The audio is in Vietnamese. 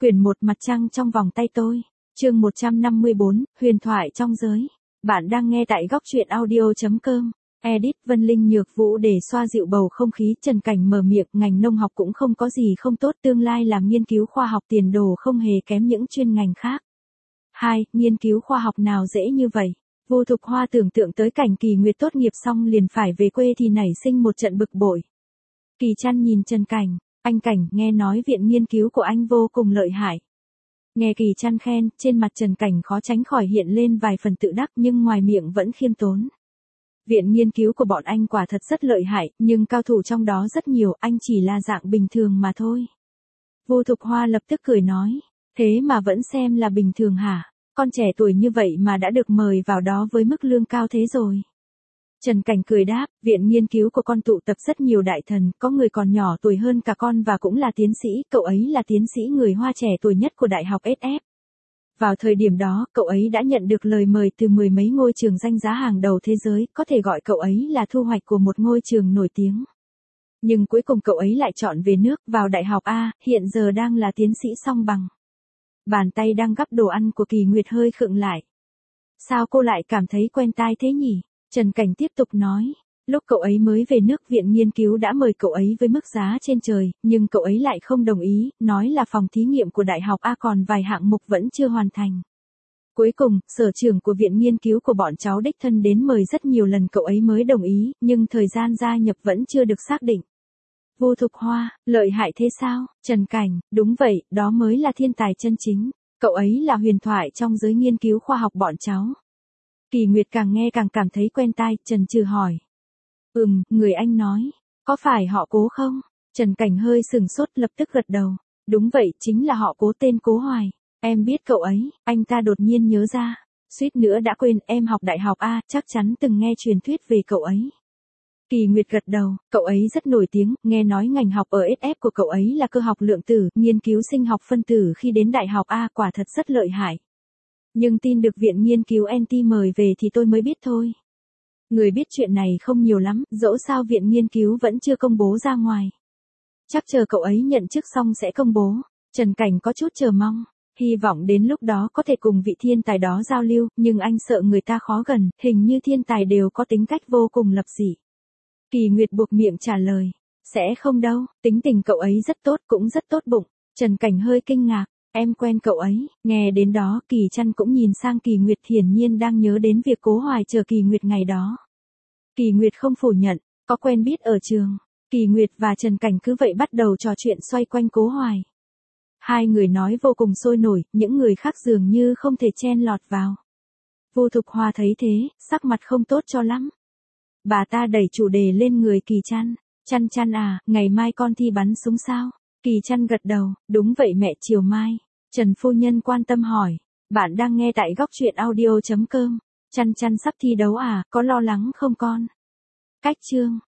Quyển 1 Mặt trăng trong vòng tay tôi. Chương 154, huyền thoại trong giới. Bạn đang nghe tại góc truyện audio.com. Edit Vân Linh Nhược Vũ để xoa dịu bầu không khí. Trần Cảnh mở miệng, ngành nông học cũng không có gì không tốt, tương lai làm nghiên cứu khoa học tiền đồ không hề kém những chuyên ngành khác. 2. Nghiên cứu khoa học nào dễ như vậy? Vô Thục Hoa tưởng tượng tới cảnh Kỳ Nguyệt tốt nghiệp xong liền phải về quê thì nảy sinh một trận bực bội. Kỳ Trăn nhìn Trần Cảnh, anh Cảnh, nghe nói viện nghiên cứu của anh vô cùng lợi hại. Nghe Kỳ Trăn khen, trên mặt Trần Cảnh khó tránh khỏi hiện lên vài phần tự đắc nhưng ngoài miệng vẫn khiêm tốn. Viện nghiên cứu của bọn anh quả thật rất lợi hại, nhưng cao thủ trong đó rất nhiều, anh chỉ là dạng bình thường mà thôi. Vô Thục Hoa lập tức cười nói, thế mà vẫn xem là bình thường hả? Con trẻ tuổi như vậy mà đã được mời vào đó với mức lương cao thế rồi. Trần Cảnh cười đáp, viện nghiên cứu của con tụ tập rất nhiều đại thần, có người còn nhỏ tuổi hơn cả con và cũng là tiến sĩ, cậu ấy là tiến sĩ người Hoa trẻ tuổi nhất của Đại học SF. Vào thời điểm đó, cậu ấy đã nhận được lời mời từ mười mấy ngôi trường danh giá hàng đầu thế giới, có thể gọi cậu ấy là thu hoạch của một ngôi trường nổi tiếng. Nhưng cuối cùng cậu ấy lại chọn về nước, vào Đại học A, hiện giờ đang là tiến sĩ song bằng. Bàn tay đang gắp đồ ăn của Kỳ Nguyệt hơi khựng lại. Sao cô lại cảm thấy quen tai thế nhỉ? Trần Cảnh tiếp tục nói, lúc cậu ấy mới về nước viện nghiên cứu đã mời cậu ấy với mức giá trên trời, nhưng cậu ấy lại không đồng ý, nói là phòng thí nghiệm của Đại học A còn vài hạng mục vẫn chưa hoàn thành. Cuối cùng, sở trưởng của viện nghiên cứu của bọn cháu đích thân đến mời rất nhiều lần cậu ấy mới đồng ý, nhưng thời gian gia nhập vẫn chưa được xác định. Vô Thục Hoa, lợi hại thế sao? Trần Cảnh, đúng vậy, đó mới là thiên tài chân chính, cậu ấy là huyền thoại trong giới nghiên cứu khoa học bọn cháu. Kỳ Nguyệt càng nghe càng cảm thấy quen tai, Trần Trừ hỏi. Người anh nói, có phải họ Cố không? Trần Cảnh hơi sừng sốt lập tức gật đầu. Đúng vậy, chính là họ Cố, tên Cố Hoài. Em biết cậu ấy, anh ta đột nhiên nhớ ra. Suýt nữa đã quên, em học đại học A, chắc chắn từng nghe truyền thuyết về cậu ấy. Kỳ Nguyệt gật đầu, cậu ấy rất nổi tiếng, nghe nói ngành học ở SF của cậu ấy là cơ học lượng tử, nghiên cứu sinh học phân tử khi đến đại học A quả thật rất lợi hại. Nhưng tin được viện nghiên cứu NT mời về thì tôi mới biết thôi. Người biết chuyện này không nhiều lắm, dẫu sao viện nghiên cứu vẫn chưa công bố ra ngoài. Chắc chờ cậu ấy nhận chức xong sẽ công bố. Trần Cảnh có chút chờ mong, hy vọng đến lúc đó có thể cùng vị thiên tài đó giao lưu, nhưng anh sợ người ta khó gần, hình như thiên tài đều có tính cách vô cùng lập dị. Kỳ Nguyệt buộc miệng trả lời, sẽ không đâu, tính tình cậu ấy rất tốt cũng rất tốt bụng. Trần Cảnh hơi kinh ngạc. Em quen cậu ấy, nghe đến đó Kỳ Trăn cũng nhìn sang Kỳ Nguyệt, hiển nhiên đang nhớ đến việc Cố Hoài chờ Kỳ Nguyệt ngày đó. Kỳ Nguyệt không phủ nhận, có quen biết ở trường. Kỳ Nguyệt và Trần Cảnh cứ vậy bắt đầu trò chuyện xoay quanh Cố Hoài. Hai người nói vô cùng sôi nổi, những người khác dường như không thể chen lọt vào. Vô Thục Hoa thấy thế, sắc mặt không tốt cho lắm. Bà ta đẩy chủ đề lên người Kỳ Trăn. Trăn à, ngày mai con thi bắn súng sao? Kỳ Trăn gật đầu, đúng vậy mẹ, chiều mai. Trần phu nhân quan tâm hỏi, bạn đang nghe tại góc truyện audio.com. Trăn sắp thi đấu à, có lo lắng không con? Cách chương.